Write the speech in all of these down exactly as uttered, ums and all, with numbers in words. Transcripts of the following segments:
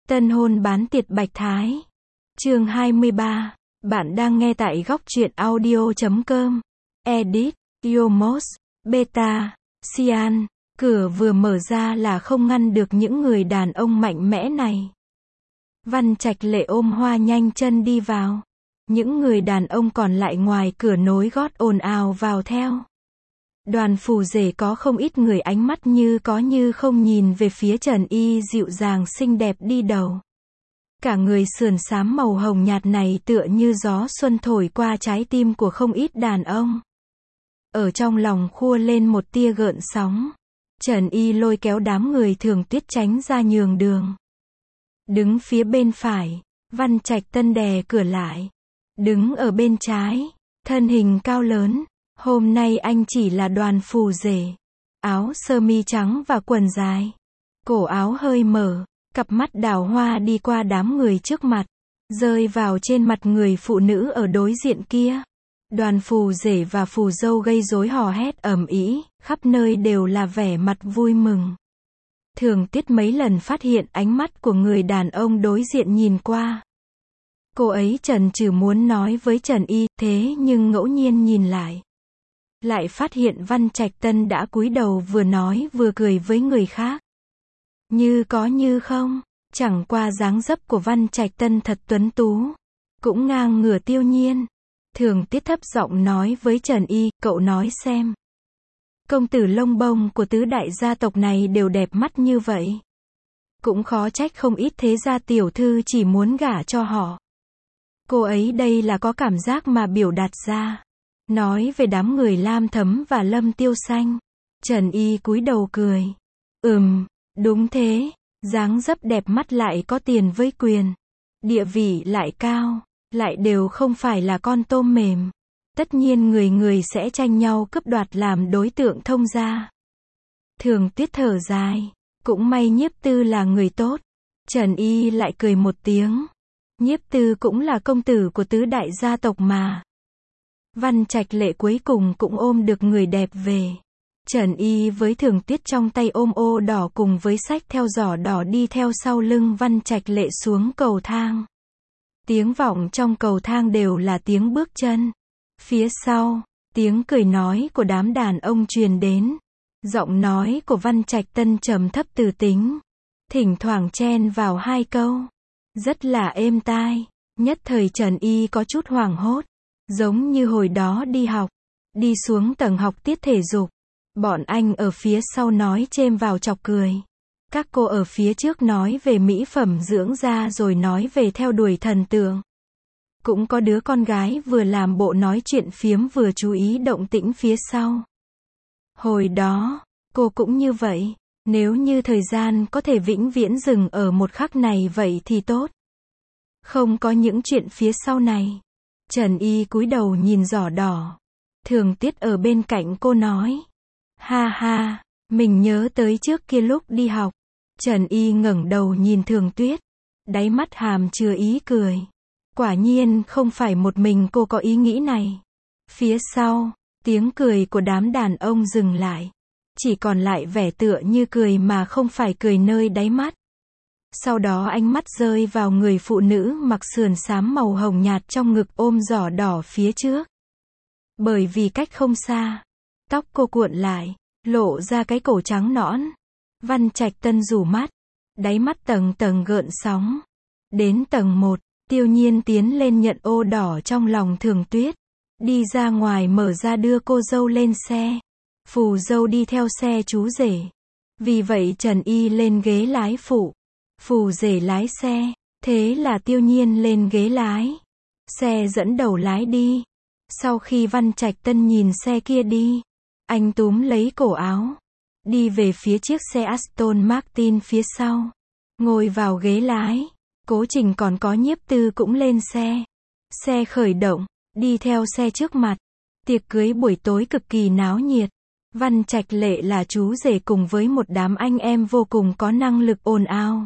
Tân hôn bán tiệt Bạch Thái. Chương hai mươi ba. Bạn đang nghe tại góc truyện audio chấm com. Edit, Yomos, Beta, Cyan. Cửa vừa mở ra là không ngăn được những người đàn ông mạnh mẽ này. Văn Trạch Lệ ôm Hoa nhanh chân đi vào. Những người đàn ông còn lại ngoài cửa nối gót ồn ào vào theo. Đoàn phù rể có không ít người ánh mắt như có như không nhìn về phía Trần Y dịu dàng xinh đẹp đi đầu. Cả người sườn xám màu hồng nhạt này tựa như gió xuân thổi qua trái tim của không ít đàn ông. Ở trong lòng khua lên một tia gợn sóng. Trần Y lôi kéo đám người Thường Tuyết tránh ra nhường đường. Đứng phía bên phải, Văn Trạch Tân đè cửa lại. Đứng ở bên trái, thân hình cao lớn. Hôm nay anh chỉ là đoàn phù rể. Áo sơ mi trắng và quần dài. Cổ áo hơi mở, cặp mắt đào hoa đi qua đám người trước mặt, rơi vào trên mặt người phụ nữ ở đối diện kia. Đoàn phù rể và phù dâu gây rối hò hét ầm ĩ, khắp nơi đều là vẻ mặt vui mừng. Thường Tuyết mấy lần phát hiện ánh mắt của người đàn ông đối diện nhìn qua. Cô ấy chần chừ muốn nói với Trần Y, thế nhưng ngẫu nhiên nhìn lại. Lại phát hiện Văn Trạch Tân đã cúi đầu vừa nói vừa cười với người khác. Như có như không, chẳng qua dáng dấp của Văn Trạch Tân thật tuấn tú, cũng ngang ngửa Tiêu Nhiên. Thường Tuyết thấp giọng nói với Trần Y, cậu nói xem. Công tử lông bông của tứ đại gia tộc này đều đẹp mắt như vậy. Cũng khó trách không ít thế gia tiểu thư chỉ muốn gả cho họ. Cô ấy đây là có cảm giác mà biểu đạt ra. Nói về đám người Lam Thấm và Lâm Tiêu Xanh. Trần Y cúi đầu cười. Ừm, đúng thế, dáng dấp đẹp mắt lại có tiền với quyền. Địa vị lại cao, lại đều không phải là con tôm mềm. Tất nhiên người người sẽ tranh nhau cướp đoạt làm đối tượng thông gia. Thường Tuyết thở dài. Cũng may Nhiếp Tư là người tốt. Trần Y lại cười một tiếng. Nhiếp Tư cũng là công tử của tứ đại gia tộc mà. Văn Trạch Lệ cuối cùng cũng ôm được người đẹp về. Trần Y với Thường Tuyết trong tay ôm ô đỏ cùng với sách theo giỏ đỏ đi theo sau lưng Văn Trạch Lệ xuống cầu thang. Tiếng vọng trong cầu thang đều là tiếng bước chân. Phía sau, tiếng cười nói của đám đàn ông truyền đến. Giọng nói của Văn Trạch Tân trầm thấp từ tính. Thỉnh thoảng chen vào hai câu. Rất là êm tai. Nhất thời Trần Y có chút hoảng hốt. Giống như hồi đó đi học. Đi xuống tầng học tiết thể dục. Bọn anh ở phía sau nói chêm vào chọc cười. Các cô ở phía trước nói về mỹ phẩm dưỡng da rồi nói về theo đuổi thần tượng. Cũng có đứa con gái vừa làm bộ nói chuyện phiếm vừa chú ý động tĩnh phía sau. Hồi đó, cô cũng như vậy. Nếu như thời gian có thể vĩnh viễn dừng ở một khắc này vậy thì tốt. Không có những chuyện phía sau này. Trần Y cúi đầu nhìn giỏ đỏ. Thường Tuyết ở bên cạnh cô nói. Ha ha, mình nhớ tới trước kia lúc đi học. Trần Y ngẩng đầu nhìn Thường Tuyết. Đáy mắt hàm chứa ý cười. Quả nhiên không phải một mình cô có ý nghĩ này. Phía sau, tiếng cười của đám đàn ông dừng lại. Chỉ còn lại vẻ tựa như cười mà không phải cười nơi đáy mắt. Sau đó ánh mắt rơi vào người phụ nữ mặc sườn xám màu hồng nhạt trong ngực ôm giỏ đỏ phía trước. Bởi vì cách không xa, tóc cô cuộn lại, lộ ra cái cổ trắng nõn. Văn Trạch Tân rủ mắt, đáy mắt tầng tầng gợn sóng. Đến tầng một, Tiêu Nhiên tiến lên nhận ô đỏ trong lòng Thường Tuyết. Đi ra ngoài mở ra đưa cô dâu lên xe. Phù dâu đi theo xe chú rể. Vì vậy Trần Y lên ghế lái phụ. Phù rể lái xe. Thế là Tiêu Nhiên lên ghế lái. Xe dẫn đầu lái đi. Sau khi Văn Trạch Tân nhìn xe kia đi, anh túm lấy cổ áo. Đi về phía chiếc xe Aston Martin phía sau. Ngồi vào ghế lái. Cố Trình còn có Nhiếp Tư cũng lên xe. Xe khởi động. Đi theo xe trước mặt. Tiệc cưới buổi tối cực kỳ náo nhiệt. Văn Trạch Lệ là chú rể cùng với một đám anh em vô cùng có năng lực ồn ào.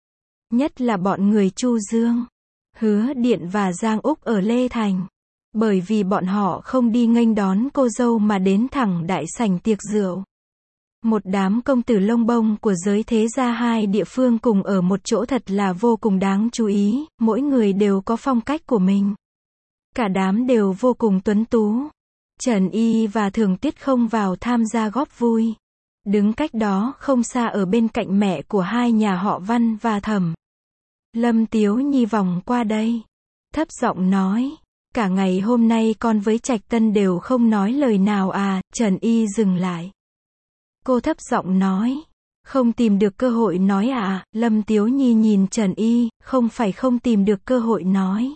Nhất là bọn người Chu Dương, Hứa Điện và Giang Úc ở Lê Thành. Bởi vì bọn họ không đi nghênh đón cô dâu mà đến thẳng đại sảnh tiệc rượu. Một đám công tử lông bông của giới thế gia hai địa phương cùng ở một chỗ thật là vô cùng đáng chú ý, mỗi người đều có phong cách của mình. Cả đám đều vô cùng tuấn tú. Trần Y và Thường Tiết không vào tham gia góp vui. Đứng cách đó không xa ở bên cạnh mẹ của hai nhà họ Văn và Thẩm. Lâm Tiếu Nhi vòng qua đây. Thấp giọng nói. Cả ngày hôm nay con với Trạch Tân đều không nói lời nào à, Trần Y dừng lại. Cô thấp giọng nói. Không tìm được cơ hội nói à, Lâm Tiếu Nhi nhìn Trần Y, không phải không tìm được cơ hội nói.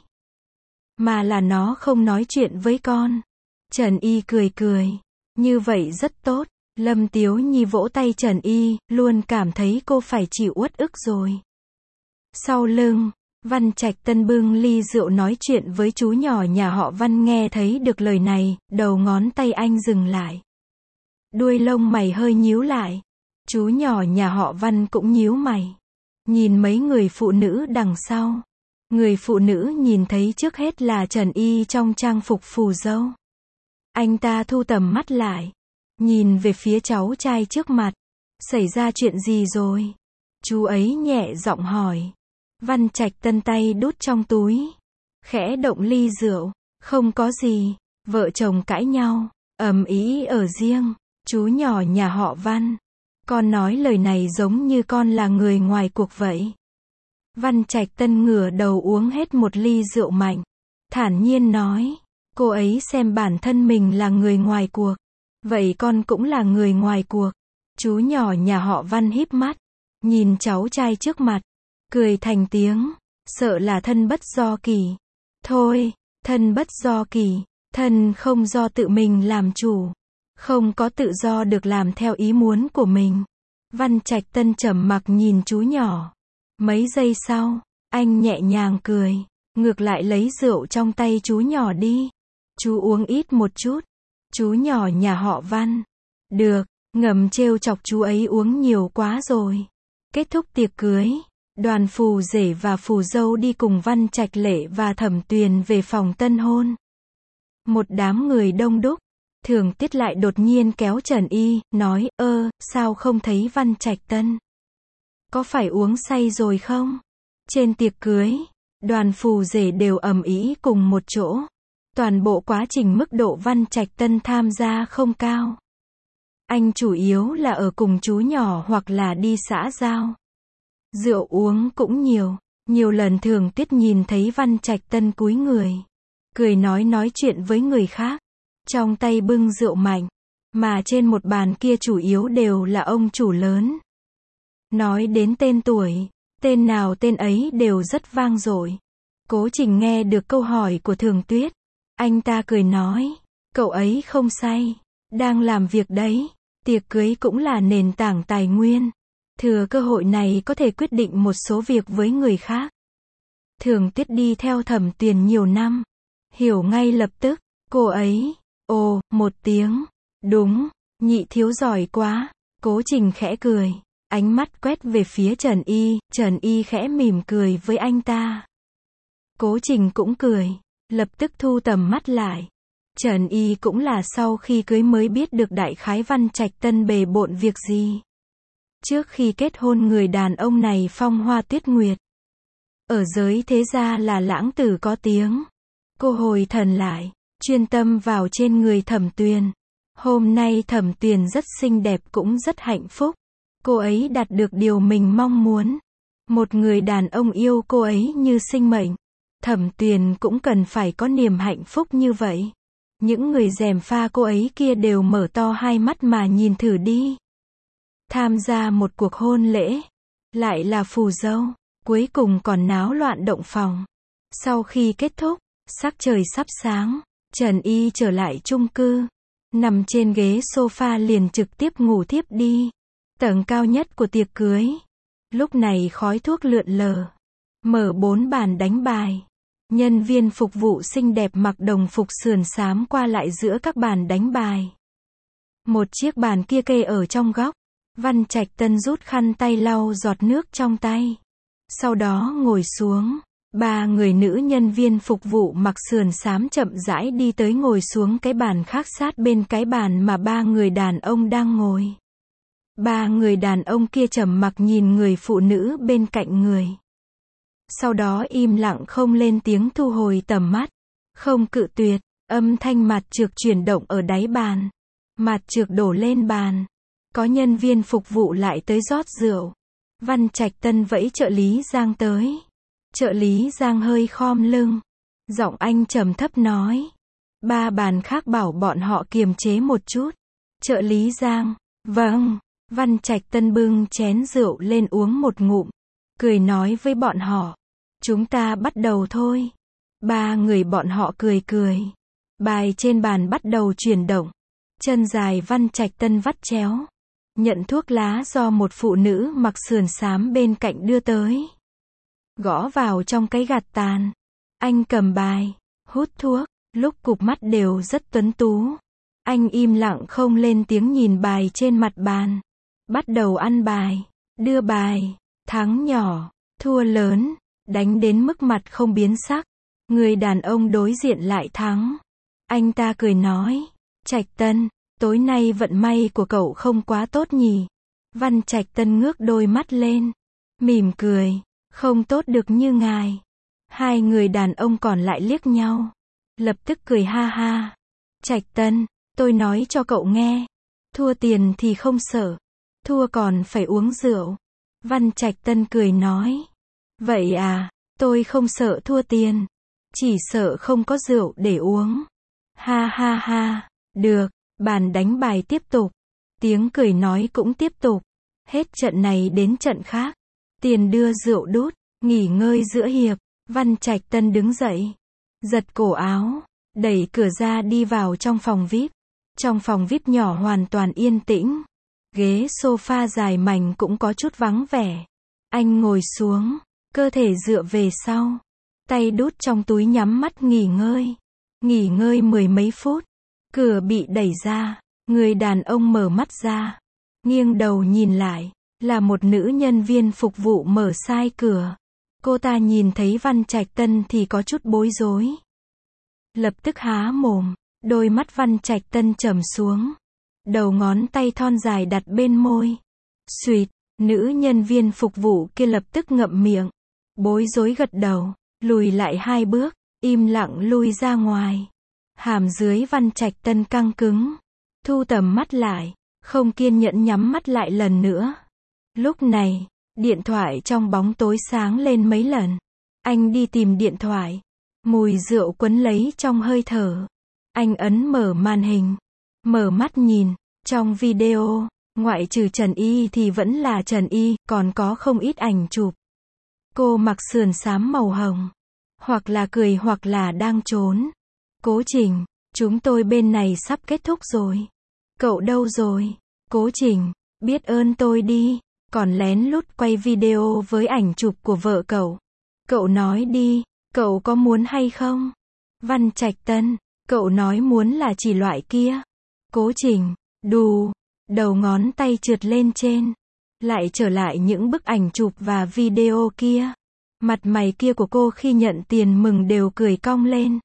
Mà là nó không nói chuyện với con. Trần Y cười cười. Như vậy rất tốt. Lâm Tiếu Nhi vỗ tay Trần Y, luôn cảm thấy cô phải chịu uất ức rồi. Sau lưng, Văn Trạch Tân bưng ly rượu nói chuyện với chú nhỏ nhà họ Văn, nghe thấy được lời này, đầu ngón tay anh dừng lại. Đuôi lông mày hơi nhíu lại. Chú nhỏ nhà họ Văn cũng nhíu mày. Nhìn mấy người phụ nữ đằng sau. Người phụ nữ nhìn thấy trước hết là Trần Y trong trang phục phù dâu. Anh ta thu tầm mắt lại. Nhìn về phía cháu trai trước mặt. Xảy ra chuyện gì rồi? Chú ấy nhẹ giọng hỏi. Văn Trạch Tân tay đút trong túi. Khẽ động ly rượu. Không có gì. Vợ chồng cãi nhau. Ầm ĩ ở riêng. Chú nhỏ nhà họ Văn. Con nói lời này giống như con là người ngoài cuộc vậy. Văn Trạch Tân ngửa đầu uống hết một ly rượu mạnh. Thản nhiên nói. Cô ấy xem bản thân mình là người ngoài cuộc. Vậy con cũng là người ngoài cuộc. Chú nhỏ nhà họ Văn híp mắt. Nhìn cháu trai trước mặt. Cười thành tiếng. Sợ là thân bất do kỳ. Thôi, thân bất do kỳ. Thân không do tự mình làm chủ. Không có tự do được làm theo ý muốn của mình. Văn Trạch Tân trầm mặc nhìn chú nhỏ. Mấy giây sau, anh nhẹ nhàng cười. Ngược lại lấy rượu trong tay chú nhỏ đi. Chú uống ít một chút. Chú nhỏ nhà họ Văn. Được, ngầm trêu chọc chú ấy uống nhiều quá rồi. Kết thúc tiệc cưới. Đoàn phù rể và phù dâu đi cùng Văn Trạch Lệ và Thẩm Tuyền về phòng tân hôn. Một đám người đông đúc. Thường Tiết lại đột nhiên kéo Trần Y, nói, ơ, sao không thấy Văn Trạch Tân? Có phải uống say rồi không? Trên tiệc cưới, đoàn phù rể đều ầm ĩ cùng một chỗ. Toàn bộ quá trình mức độ Văn Trạch Tân tham gia không cao. Anh chủ yếu là ở cùng chú nhỏ hoặc là đi xã giao. Rượu uống cũng nhiều. Nhiều lần Thường Tiết nhìn thấy Văn Trạch Tân cúi người. Cười nói nói chuyện với người khác. Trong tay bưng rượu mạnh. Mà trên một bàn kia chủ yếu đều là ông chủ lớn. Nói đến tên tuổi. Tên nào tên ấy đều rất vang dội. Cố Trình nghe được câu hỏi của Thường Tuyết. Anh ta cười nói. Cậu ấy không say. Đang làm việc đấy. Tiệc cưới cũng là nền tảng tài nguyên. Thừa cơ hội này có thể quyết định một số việc với người khác. Thường Tuyết đi theo Thẩm Tuyền nhiều năm. Hiểu ngay lập tức. Cô ấy. Ồ, một tiếng. Đúng. Nhị thiếu giỏi quá. Cố Trình khẽ cười. Ánh mắt quét về phía Trần Y. Trần Y khẽ mỉm cười với anh ta. Cố Trình cũng cười. Lập tức thu tầm mắt lại. Trần Y cũng là sau khi cưới mới biết được đại khái Văn Trạch Tân bề bộn việc gì. Trước khi kết hôn người đàn ông này phong hoa tuyết nguyệt. Ở giới thế gia là lãng tử có tiếng. Cô hồi thần lại. Chuyên tâm vào trên người Thẩm Tuyền. Hôm nay Thẩm Tuyền rất xinh đẹp cũng rất hạnh phúc. Cô ấy đạt được điều mình mong muốn. Một người đàn ông yêu cô ấy như sinh mệnh. Thẩm Tuyền cũng cần phải có niềm hạnh phúc như vậy. Những người gièm pha cô ấy kia đều mở to hai mắt mà nhìn thử đi. Tham gia một cuộc hôn lễ. Lại là phù dâu. Cuối cùng còn náo loạn động phòng. Sau khi kết thúc, sắc trời sắp sáng. Trần Y trở lại chung cư. Nằm trên ghế sofa liền trực tiếp ngủ thiếp đi. Tầng cao nhất của tiệc cưới. Lúc này khói thuốc lượn lờ. Mở bốn bàn đánh bài. Nhân viên phục vụ xinh đẹp mặc đồng phục sườn xám qua lại giữa các bàn đánh bài. Một chiếc bàn kia kê ở trong góc. Văn Trạch Tân rút khăn tay lau giọt nước trong tay. Sau đó ngồi xuống. Ba người nữ nhân viên phục vụ mặc sườn xám chậm rãi đi tới ngồi xuống cái bàn khác sát bên cái bàn mà ba người đàn ông đang ngồi. Ba người đàn ông kia trầm mặc nhìn người phụ nữ bên cạnh người. Sau đó im lặng không lên tiếng, thu hồi tầm mắt. Không cự tuyệt, âm thanh mạt trược chuyển động ở đáy bàn. Mạt trược đổ lên bàn. Có nhân viên phục vụ lại tới rót rượu. Văn Trạch Tân vẫy trợ lý Giang tới. Trợ lý Giang hơi khom lưng. Giọng anh trầm thấp nói. Ba bàn khác bảo bọn họ kiềm chế một chút. Trợ lý Giang. Vâng. Văn Trạch Tân bưng chén rượu lên uống một ngụm. Cười nói với bọn họ. Chúng ta bắt đầu thôi. Ba người bọn họ cười cười. Bài trên bàn bắt đầu chuyển động. Chân dài Văn Trạch Tân vắt chéo. Nhận thuốc lá do một phụ nữ mặc sườn xám bên cạnh đưa tới. Gõ vào trong cái gạt tàn. Anh cầm bài, hút thuốc, lúc cụp mắt đều rất tuấn tú. Anh im lặng không lên tiếng nhìn bài trên mặt bàn. Bắt đầu ăn bài, đưa bài, thắng nhỏ, thua lớn, đánh đến mức mặt không biến sắc. Người đàn ông đối diện lại thắng. Anh ta cười nói, Trạch Tân, tối nay vận may của cậu không quá tốt nhỉ. Văn Trạch Tân ngước đôi mắt lên, mỉm cười, không tốt được như ngài. Hai người đàn ông còn lại liếc nhau, lập tức cười ha ha. Trạch Tân, tôi nói cho cậu nghe, thua tiền thì không sợ, thua còn phải uống rượu. Văn Trạch Tân cười nói, vậy à, tôi không sợ thua tiền, chỉ sợ không có rượu để uống. Ha ha ha, được, bàn đánh bài tiếp tục, tiếng cười nói cũng tiếp tục. Hết trận này đến trận khác, tiền đưa rượu đút, nghỉ ngơi giữa hiệp. Văn Trạch Tân đứng dậy, giật cổ áo, đẩy cửa ra đi vào trong phòng vi ai pi. Trong phòng vi ai pi nhỏ hoàn toàn yên tĩnh. Ghế sofa dài mảnh cũng có chút vắng vẻ. Anh ngồi xuống, cơ thể dựa về sau, tay đút trong túi nhắm mắt nghỉ ngơi. Nghỉ ngơi mười mấy phút, cửa bị đẩy ra, người đàn ông mở mắt ra, nghiêng đầu nhìn lại, là một nữ nhân viên phục vụ mở sai cửa. Cô ta nhìn thấy Văn Trạch Tân thì có chút bối rối. Lập tức há mồm, đôi mắt Văn Trạch Tân trầm xuống. Đầu ngón tay thon dài đặt bên môi. Xuỵt, nữ nhân viên phục vụ kia lập tức ngậm miệng. Bối rối gật đầu, lùi lại hai bước, im lặng lui ra ngoài. Hàm dưới Văn Trạch Tân căng cứng. Thu tầm mắt lại, không kiên nhẫn nhắm mắt lại lần nữa. Lúc này, điện thoại trong bóng tối sáng lên mấy lần. Anh đi tìm điện thoại. Mùi rượu quấn lấy trong hơi thở. Anh ấn mở màn hình. Mở mắt nhìn. Trong video, ngoại trừ Trần Y thì vẫn là Trần Y, còn có không ít ảnh chụp. Cô mặc sườn xám màu hồng. Hoặc là cười hoặc là đang trốn. Cố Trình, chúng tôi bên này sắp kết thúc rồi. Cậu đâu rồi? Cố Trình, biết ơn tôi đi. Còn lén lút quay video với ảnh chụp của vợ cậu. Cậu nói đi, cậu có muốn hay không? Văn Trạch Tân, cậu nói muốn là chỉ loại kia. Cố Trình, đù, đầu ngón tay trượt lên trên. Lại trở lại những bức ảnh chụp và video kia. Mặt mày kia của cô khi nhận tiền mừng đều cười cong lên.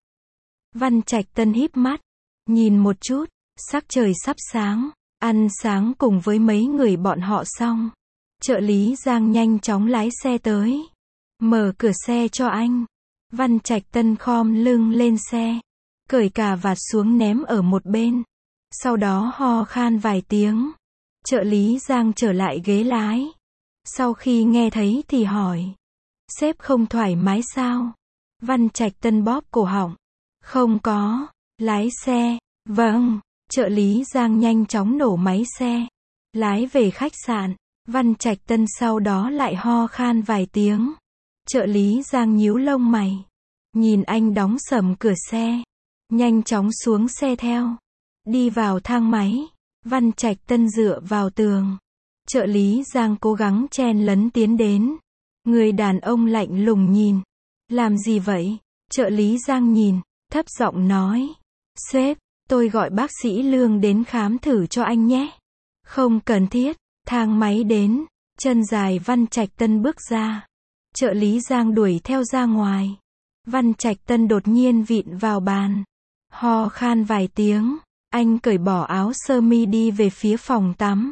Văn Trạch Tân híp mắt, nhìn một chút, sắc trời sắp sáng, ăn sáng cùng với mấy người bọn họ xong. Trợ lý Giang nhanh chóng lái xe tới. Mở cửa xe cho anh. Văn Trạch Tân khom lưng lên xe. Cởi cà vạt xuống ném ở một bên. Sau đó ho khan vài tiếng. Trợ lý Giang trở lại ghế lái. Sau khi nghe thấy thì hỏi. Sếp không thoải mái sao? Văn Trạch Tân bóp cổ họng. Không có. Lái xe. Vâng. Trợ lý Giang nhanh chóng nổ máy xe. Lái về khách sạn. Văn Trạch Tân sau đó lại ho khan vài tiếng. Trợ lý Giang nhíu lông mày. Nhìn anh đóng sầm cửa xe. Nhanh chóng xuống xe theo. Đi vào thang máy. Văn Trạch Tân dựa vào tường. Trợ lý Giang cố gắng chen lấn tiến đến. Người đàn ông lạnh lùng nhìn. Làm gì vậy? Trợ lý Giang nhìn, thấp giọng nói. Sếp, tôi gọi bác sĩ Lương đến khám thử cho anh nhé. Không cần thiết. Thang máy đến, chân dài Văn Trạch Tân bước ra. Trợ lý Giang đuổi theo ra ngoài. Văn Trạch Tân đột nhiên vịn vào bàn. Ho khan vài tiếng, anh cởi bỏ áo sơ mi đi về phía phòng tắm.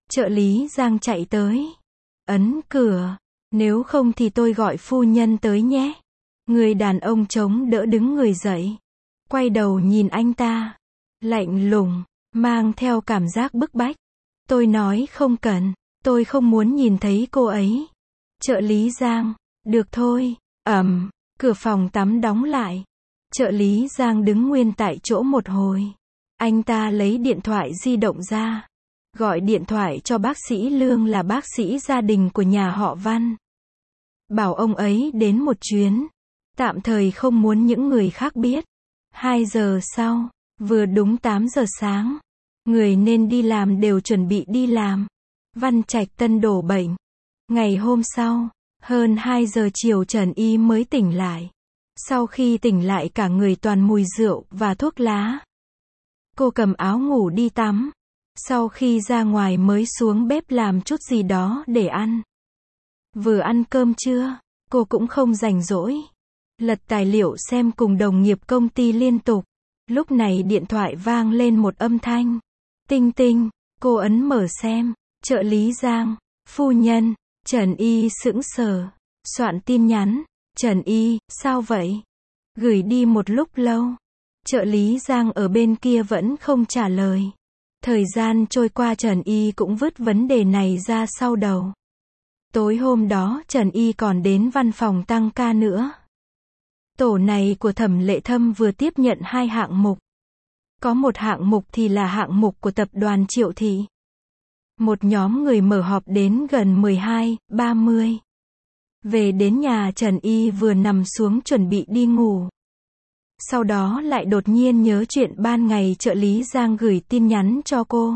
Trợ lý Giang chạy tới. Ấn cửa. Nếu không thì tôi gọi phu nhân tới nhé. Người đàn ông chống đỡ đứng người dậy. Quay đầu nhìn anh ta. Lạnh lùng, mang theo cảm giác bức bách. Tôi nói không cần, tôi không muốn nhìn thấy cô ấy. Trợ lý Giang, được thôi, ầm, cửa phòng tắm đóng lại. Trợ lý Giang đứng nguyên tại chỗ một hồi. Anh ta lấy điện thoại di động ra. Gọi điện thoại cho bác sĩ Lương là bác sĩ gia đình của nhà họ Văn. Bảo ông ấy đến một chuyến. Tạm thời không muốn những người khác biết. Hai giờ sau, vừa đúng tám giờ sáng. Người nên đi làm đều chuẩn bị đi làm. Văn Trạch Tân đổ bệnh. Ngày hôm sau, hơn hai giờ chiều Trần Y mới tỉnh lại. Sau khi tỉnh lại cả người toàn mùi rượu và thuốc lá. Cô cầm áo ngủ đi tắm. Sau khi ra ngoài mới xuống bếp làm chút gì đó để ăn. Vừa ăn cơm trưa, cô cũng không rảnh rỗi. Lật tài liệu xem cùng đồng nghiệp công ty liên tục. Lúc này điện thoại vang lên một âm thanh. Tinh tinh, cô ấn mở xem. Trợ lý Giang, phu nhân. Trần Y sững sờ. Soạn tin nhắn. Trần Y, sao vậy? Gửi đi một lúc lâu. Trợ lý Giang ở bên kia vẫn không trả lời. Thời gian trôi qua Trần Y cũng vứt vấn đề này ra sau đầu. Tối hôm đó Trần Y còn đến văn phòng tăng ca nữa. Tổ này của Thẩm Lệ Thâm vừa tiếp nhận hai hạng mục. Có một hạng mục thì là hạng mục của tập đoàn Triệu Thị. Một nhóm người mở họp đến gần mười hai, ba mươi. Về đến nhà Trần Y vừa nằm xuống chuẩn bị đi ngủ. Sau đó lại đột nhiên nhớ chuyện ban ngày trợ lý Giang gửi tin nhắn cho cô.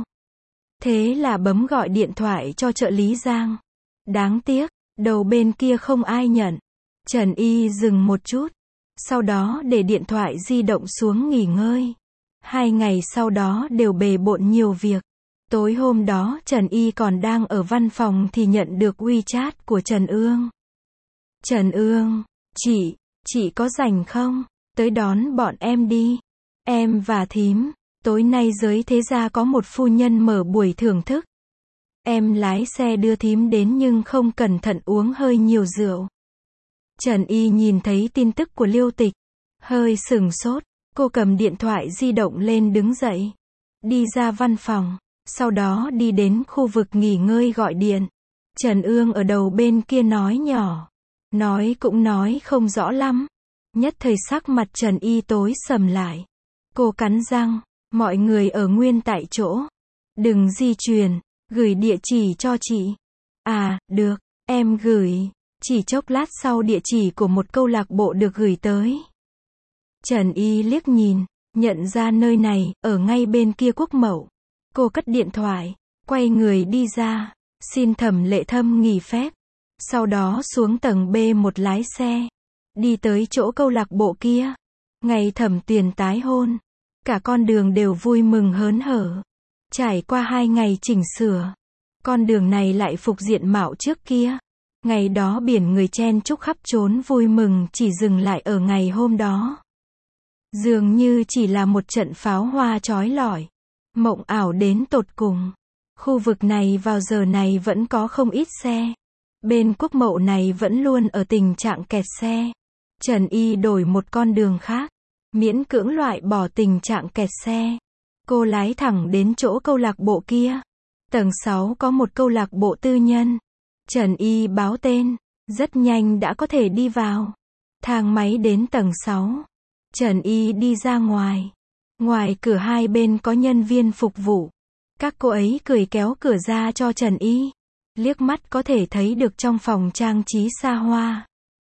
Thế là bấm gọi điện thoại cho trợ lý Giang. Đáng tiếc, đầu bên kia không ai nhận. Trần Y dừng một chút. Sau đó để điện thoại di động xuống nghỉ ngơi. Hai ngày sau đó đều bề bộn nhiều việc. Tối hôm đó Trần Y còn đang ở văn phòng thì nhận được WeChat của Trần Ương. Trần Ương, chị, chị có rảnh không? Tới đón bọn em đi. Em và thím, tối nay giới thế gia có một phu nhân mở buổi thưởng thức. Em lái xe đưa thím đến nhưng không cẩn thận uống hơi nhiều rượu. Trần Y nhìn thấy tin tức của Liêu Tịch. Hơi sửng sốt, cô cầm điện thoại di động lên đứng dậy. Đi ra văn phòng, sau đó đi đến khu vực nghỉ ngơi gọi điện. Trần Ương ở đầu bên kia nói nhỏ. Nói cũng nói không rõ lắm. Nhất thời sắc mặt Trần Y tối sầm lại. Cô cắn răng, mọi người ở nguyên tại chỗ. Đừng di chuyển, gửi địa chỉ cho chị. À, được, em gửi. Chỉ chốc lát sau địa chỉ của một câu lạc bộ được gửi tới. Trần Y liếc nhìn, nhận ra nơi này, ở ngay bên kia Quốc Mậu. Cô cất điện thoại, quay người đi ra, xin Thẩm Lệ Thâm nghỉ phép. Sau đó xuống tầng B một lái xe. Đi tới chỗ câu lạc bộ kia. Ngày Thẩm Tuyền tái hôn. Cả con đường đều vui mừng hớn hở. Trải qua hai ngày chỉnh sửa. Con đường này lại phục diện mạo trước kia. Ngày đó biển người chen chúc khắp trốn vui mừng chỉ dừng lại ở ngày hôm đó. Dường như chỉ là một trận pháo hoa chói lọi. Mộng ảo đến tột cùng. Khu vực này vào giờ này vẫn có không ít xe. Bên Quốc Mậu này vẫn luôn ở tình trạng kẹt xe. Trần Y đổi một con đường khác. Miễn cưỡng loại bỏ tình trạng kẹt xe. Cô lái thẳng đến chỗ câu lạc bộ kia. Tầng sáu có một câu lạc bộ tư nhân. Trần Y báo tên. Rất nhanh đã có thể đi vào. Thang máy đến tầng sáu. Trần Y đi ra ngoài. Ngoài cửa hai bên có nhân viên phục vụ. Các cô ấy cười kéo cửa ra cho Trần Y. Liếc mắt có thể thấy được trong phòng trang trí xa hoa.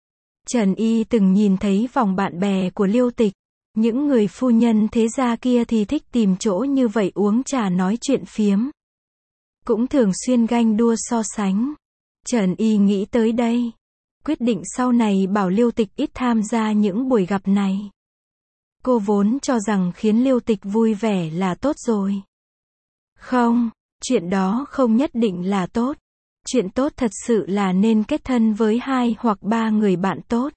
Trần Y từng nhìn thấy vòng bạn bè của Liêu Tịch. Những người phu nhân thế gia kia thì thích tìm chỗ như vậy uống trà nói chuyện phiếm. Cũng thường xuyên ganh đua so sánh. Trần Y nghĩ tới đây. Quyết định sau này bảo Liêu Tịch ít tham gia những buổi gặp này. Cô vốn cho rằng khiến Liêu Tịch vui vẻ là tốt rồi. Không, chuyện đó không nhất định là tốt. Chuyện tốt thật sự là nên kết thân với hai hoặc ba người bạn tốt.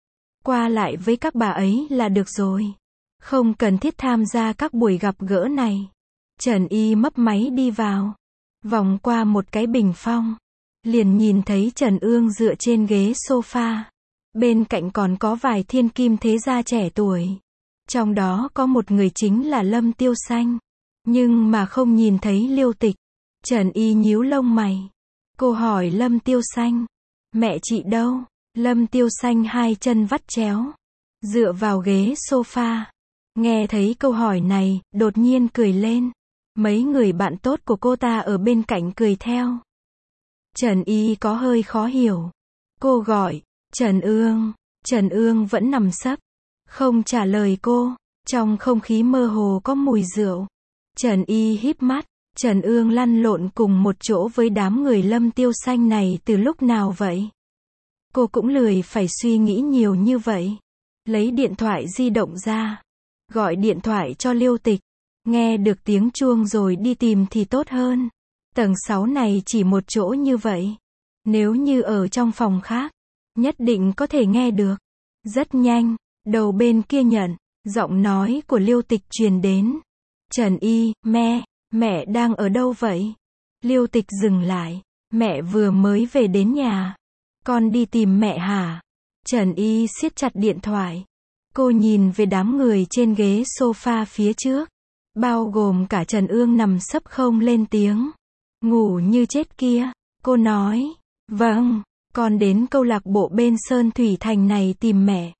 Qua lại với các bà ấy là được rồi. Không cần thiết tham gia các buổi gặp gỡ này. Trần Y mấp máy đi vào. Vòng qua một cái bình phong, liền nhìn thấy Trần Ương dựa trên ghế sofa. Bên cạnh còn có vài thiên kim thế gia trẻ tuổi. Trong đó có một người chính là Lâm Tiêu Xanh. Nhưng mà không nhìn thấy Liêu Tịch. Trần Y nhíu lông mày. Cô hỏi Lâm Tiêu Xanh. Mẹ chị đâu? Lâm Tiêu Xanh hai chân vắt chéo, dựa vào ghế sofa. Nghe thấy câu hỏi này, đột nhiên cười lên. Mấy người bạn tốt của cô ta ở bên cạnh cười theo. Trần Y có hơi khó hiểu. Cô gọi, Trần Ương. Trần Ương vẫn nằm sấp, không trả lời cô. Trong không khí mơ hồ có mùi rượu. Trần Y híp mắt. Trần Ương lăn lộn cùng một chỗ với đám người Lâm Tiêu Xanh này từ lúc nào vậy? Cô cũng lười phải suy nghĩ nhiều như vậy. Lấy điện thoại di động ra, gọi điện thoại cho Liêu Tịch. Nghe được tiếng chuông rồi đi tìm thì tốt hơn. Tầng sáu này chỉ một chỗ như vậy. Nếu như ở trong phòng khác, nhất định có thể nghe được. Rất nhanh, đầu bên kia nhận, giọng nói của Liêu Tịch truyền đến. Trần Y, mẹ, mẹ đang ở đâu vậy? Liêu Tịch dừng lại. Mẹ vừa mới về đến nhà. Con đi tìm mẹ hả? Trần Y siết chặt điện thoại. Cô nhìn về đám người trên ghế sofa phía trước. Bao gồm cả Trần Ương nằm sấp không lên tiếng. Ngủ như chết kia. Cô nói. Vâng, con đến câu lạc bộ bên Sơn Thủy Thành này tìm mẹ.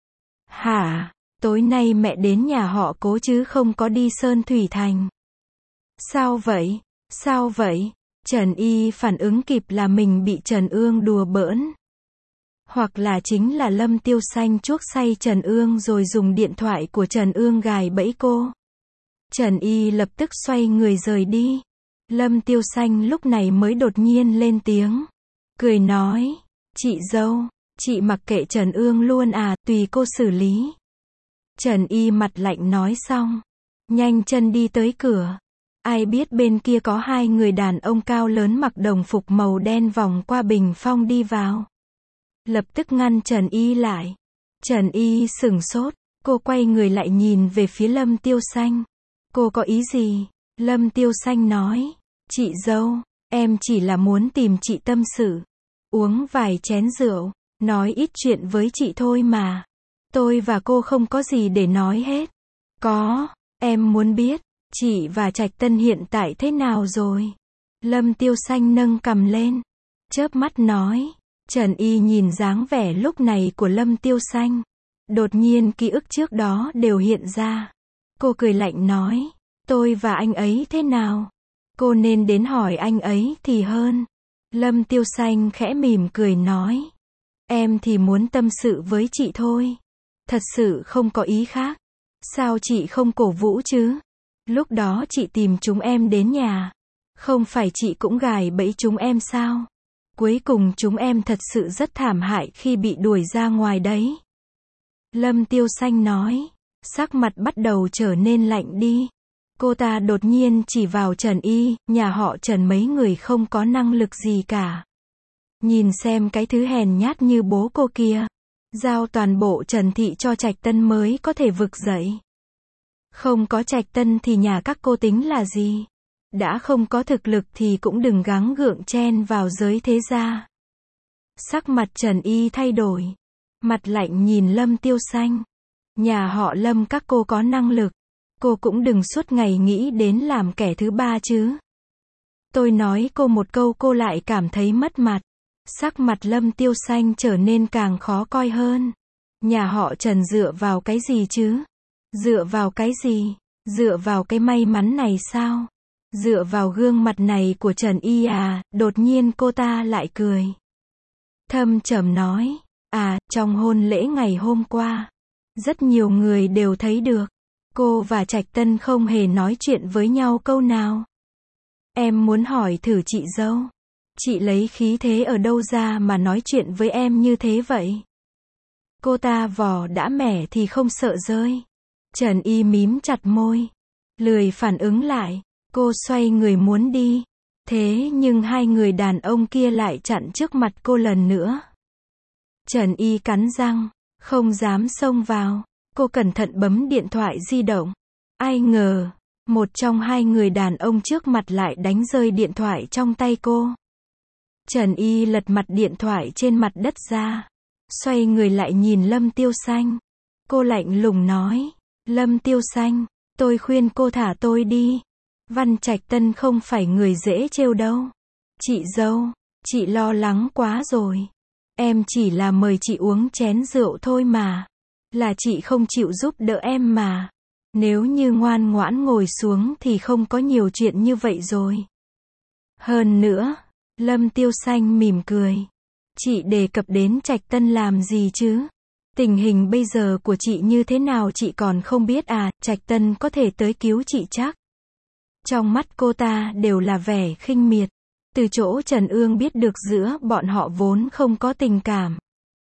Hả? Tối nay mẹ đến nhà họ Cố chứ không có đi Sơn Thủy Thành. Sao vậy? Sao vậy? Trần Y phản ứng kịp là mình bị Trần Ương đùa bỡn. Hoặc là chính là Lâm Tiêu Xanh chuốc say Trần Ương rồi dùng điện thoại của Trần Ương gài bẫy cô. Trần Y lập tức xoay người rời đi. Lâm Tiêu Xanh lúc này mới đột nhiên lên tiếng. Cười nói. Chị dâu, chị mặc kệ Trần Ương luôn à, tùy cô xử lý. Trần Y mặt lạnh nói xong. Nhanh chân đi tới cửa. Ai biết bên kia có hai người đàn ông cao lớn mặc đồng phục màu đen vòng qua bình phong đi vào. Lập tức ngăn Trần Y lại. Trần Y sửng sốt. Cô quay người lại nhìn về phía Lâm Tiêu Xanh. Cô có ý gì? Lâm Tiêu Xanh nói. Chị dâu, em chỉ là muốn tìm chị tâm sự. Uống vài chén rượu, nói ít chuyện với chị thôi mà. Tôi và cô không có gì để nói hết. Có, em muốn biết, chị và Trạch Tân hiện tại thế nào rồi? Lâm Tiêu Xanh nâng cằm lên, chớp mắt nói. Trần Y nhìn dáng vẻ lúc này của Lâm Tiêu Xanh. Đột nhiên ký ức trước đó đều hiện ra. Cô cười lạnh nói. Tôi và anh ấy thế nào? Cô nên đến hỏi anh ấy thì hơn. Lâm Tiêu Xanh khẽ mỉm cười nói. Em thì muốn tâm sự với chị thôi. Thật sự không có ý khác. Sao chị không cổ vũ chứ? Lúc đó chị tìm chúng em đến nhà. Không phải chị cũng gài bẫy chúng em sao? Cuối cùng chúng em thật sự rất thảm hại khi bị đuổi ra ngoài đấy. Lâm Tiêu Xanh nói. Sắc mặt bắt đầu trở nên lạnh đi. Cô ta đột nhiên chỉ vào Trần Y, nhà họ Trần mấy người không có năng lực gì cả. Nhìn xem cái thứ hèn nhát như bố cô kia. Giao toàn bộ Trần Thị cho Trạch Tân mới có thể vực dậy. Không có Trạch Tân thì nhà các cô tính là gì? Đã không có thực lực thì cũng đừng gắng gượng chen vào giới thế gia. Sắc mặt Trần Y thay đổi. Mặt lạnh nhìn Lâm Tiêu Xanh. Nhà họ Lâm các cô có năng lực. Cô cũng đừng suốt ngày nghĩ đến làm kẻ thứ ba chứ. Tôi nói cô một câu cô lại cảm thấy mất mặt. Sắc mặt Lâm Tiêu Xanh trở nên càng khó coi hơn. Nhà họ Trần dựa vào cái gì chứ? Dựa vào cái gì? Dựa vào cái may mắn này sao? Dựa vào gương mặt này của Trần Y à? Đột nhiên cô ta lại cười. Thâm trầm nói. À, trong hôn lễ ngày hôm qua, rất nhiều người đều thấy được. Cô và Trạch Tân không hề nói chuyện với nhau câu nào. Em muốn hỏi thử chị dâu. Chị lấy khí thế ở đâu ra mà nói chuyện với em như thế vậy? Cô ta vò đã mẻ thì không sợ rơi. Trần Y mím chặt môi. Lười phản ứng lại. Cô xoay người muốn đi. Thế nhưng hai người đàn ông kia lại chặn trước mặt cô lần nữa. Trần Y cắn răng. Không dám xông vào. Cô cẩn thận bấm điện thoại di động. Ai ngờ, Một trong hai người đàn ông trước mặt lại đánh rơi điện thoại trong tay cô. Trần Y lật mặt điện thoại trên mặt đất ra. Xoay người lại nhìn Lâm Tiêu Xanh. Cô lạnh lùng nói. Lâm Tiêu Xanh, tôi khuyên cô thả tôi đi. Văn Trạch Tân không phải người dễ trêu đâu. Chị dâu, chị lo lắng quá rồi. Em chỉ là mời chị uống chén rượu thôi mà. Là chị không chịu giúp đỡ em mà. Nếu như ngoan ngoãn ngồi xuống thì không có nhiều chuyện như vậy rồi. Hơn nữa, Lâm Tiêu Xanh mỉm cười. Chị đề cập đến Trạch Tân làm gì chứ? Tình hình bây giờ của chị như thế nào chị còn không biết à, Trạch Tân có thể tới cứu chị chắc. Trong mắt cô ta đều là vẻ khinh miệt. Từ chỗ Trần Ương biết được giữa bọn họ vốn không có tình cảm.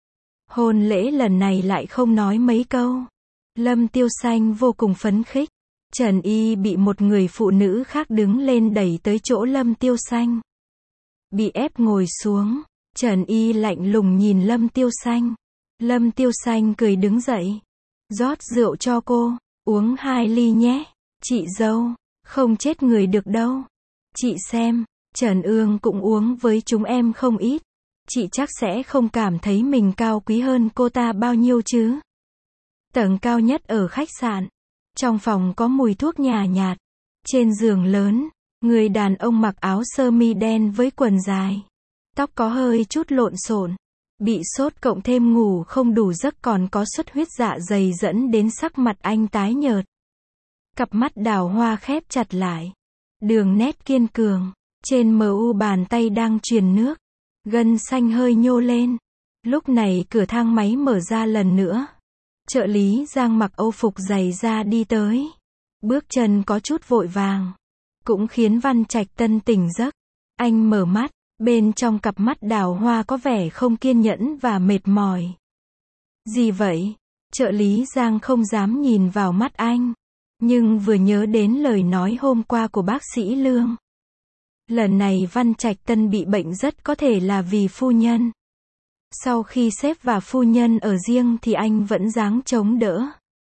Hôn lễ lần này lại không nói mấy câu. Lâm Tiêu Xanh vô cùng phấn khích. Trần Y bị một người phụ nữ khác đứng lên đẩy tới chỗ Lâm Tiêu Xanh. Bị ép ngồi xuống. Trần Y lạnh lùng nhìn Lâm Tiêu Xanh. Lâm Tiêu Xanh cười đứng dậy. Rót rượu cho cô. Uống hai ly nhé. Chị dâu. Không chết người được đâu. Chị xem. Trần Ương cũng uống với chúng em không ít. Chị chắc sẽ không cảm thấy mình cao quý hơn cô ta bao nhiêu chứ. Tầng cao nhất ở khách sạn. Trong phòng có mùi thuốc nhả nhạt. Trên giường lớn, người đàn ông mặc áo sơ mi đen với quần dài. Tóc có hơi chút lộn xộn. Bị sốt cộng thêm ngủ không đủ giấc còn có xuất huyết dạ dày dẫn đến sắc mặt anh tái nhợt. Cặp mắt đào hoa khép chặt lại. Đường nét kiên cường. Trên mờ u bàn tay đang truyền nước. Gân xanh hơi nhô lên. Lúc này cửa thang máy mở ra lần nữa. Trợ lý Giang mặc âu phục dày da đi tới. Bước chân có chút vội vàng. Cũng khiến Văn Trạch Tân tỉnh giấc. Anh mở mắt. Bên trong cặp mắt đào hoa có vẻ không kiên nhẫn và mệt mỏi. Gì vậy? Trợ lý Giang không dám nhìn vào mắt anh. Nhưng vừa nhớ đến lời nói hôm qua của bác sĩ Lương. Lần này Văn Trạch Tân bị bệnh rất có thể là vì phu nhân. Sau khi sếp và phu nhân ở riêng thì anh vẫn ráng chống đỡ.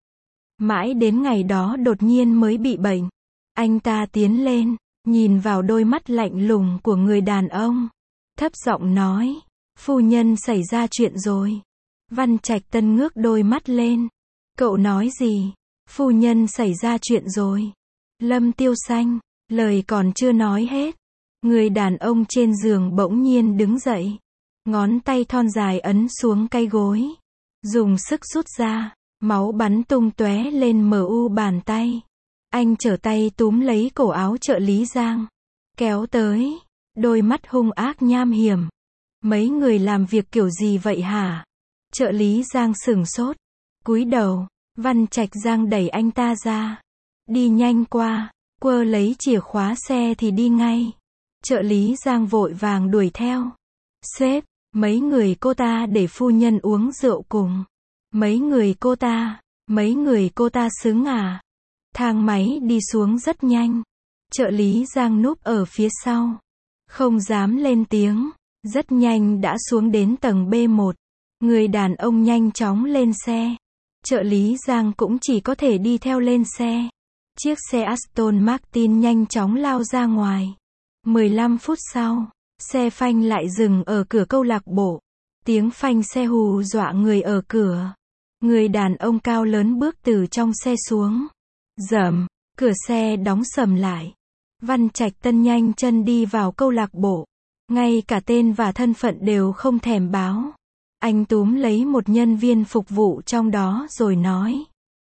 Mãi đến ngày đó đột nhiên mới bị bệnh. Anh ta tiến lên, nhìn vào đôi mắt lạnh lùng của người đàn ông. Thấp giọng nói, phu nhân xảy ra chuyện rồi. Văn Trạch Tân ngước đôi mắt lên. Cậu nói gì? Phu nhân xảy ra chuyện rồi. Lâm Tiêu Xanh, lời còn chưa nói hết. Người đàn ông trên giường bỗng nhiên đứng dậy. Ngón tay thon dài ấn xuống cái gối. Dùng sức rút ra. Máu bắn tung tóe lên mờ u bàn tay. Anh trở tay túm lấy cổ áo trợ lý Giang. Kéo tới. Đôi mắt hung ác nham hiểm. Mấy người làm việc kiểu gì vậy hả? Trợ lý Giang sửng sốt. Cúi đầu. Văn Trạch Giang đẩy anh ta ra. Đi nhanh qua. Quơ lấy chìa khóa xe thì đi ngay. Trợ lý Giang vội vàng đuổi theo. Sếp, mấy người cô ta để phu nhân uống rượu cùng. Mấy người cô ta, mấy người cô ta xứng à? Thang máy đi xuống rất nhanh. Trợ lý Giang núp ở phía sau. Không dám lên tiếng. Rất nhanh đã xuống đến tầng B một. Người đàn ông nhanh chóng lên xe. Trợ lý Giang cũng chỉ có thể đi theo lên xe. Chiếc xe Aston Martin nhanh chóng lao ra ngoài. mười lăm phút sau, xe phanh lại dừng ở cửa câu lạc bộ. Tiếng phanh xe hù dọa người ở cửa. Người đàn ông cao lớn bước từ trong xe xuống. Rầm, cửa xe đóng sầm lại. Văn Trạch Tân nhanh chân đi vào câu lạc bộ. Ngay cả tên và thân phận đều không thèm báo. Anh túm lấy một nhân viên phục vụ trong đó rồi nói.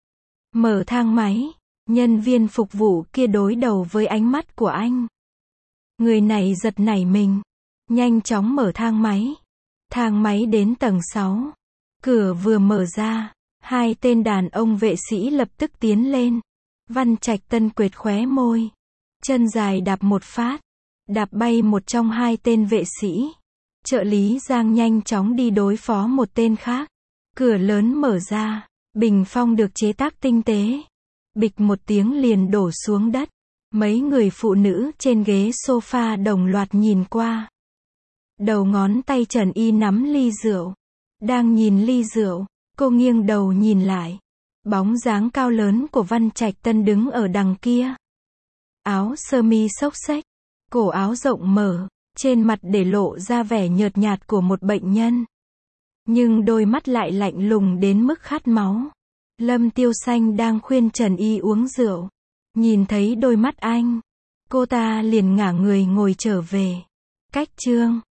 Mở thang máy. Nhân viên phục vụ kia đối đầu với ánh mắt của anh. Người này giật nảy mình. Nhanh chóng mở thang máy. Thang máy đến tầng sáu. Cửa vừa mở ra. Hai tên đàn ông vệ sĩ lập tức tiến lên. Văn Trạch Tân quệt khóe môi. Chân dài đạp một phát. Đạp bay một trong hai tên vệ sĩ. Trợ lý Giang nhanh chóng đi đối phó một tên khác. Cửa lớn mở ra. Bình phong được chế tác tinh tế. Bịch một tiếng liền đổ xuống đất. Mấy người phụ nữ trên ghế sofa đồng loạt nhìn qua. Đầu ngón tay Trần Y nắm ly rượu. Đang nhìn ly rượu, cô nghiêng đầu nhìn lại. Bóng dáng cao lớn của Văn Trạch Tân đứng ở đằng kia. áo sơ mi xốc xếch, cổ áo rộng mở, trên mặt để lộ ra vẻ nhợt nhạt của một bệnh nhân. Nhưng đôi mắt lại lạnh lùng đến mức khát máu. Lâm Tiêu Xanh đang khuyên Trần Y uống rượu. Nhìn thấy đôi mắt anh, cô ta liền ngả người ngồi trở về. Cách chương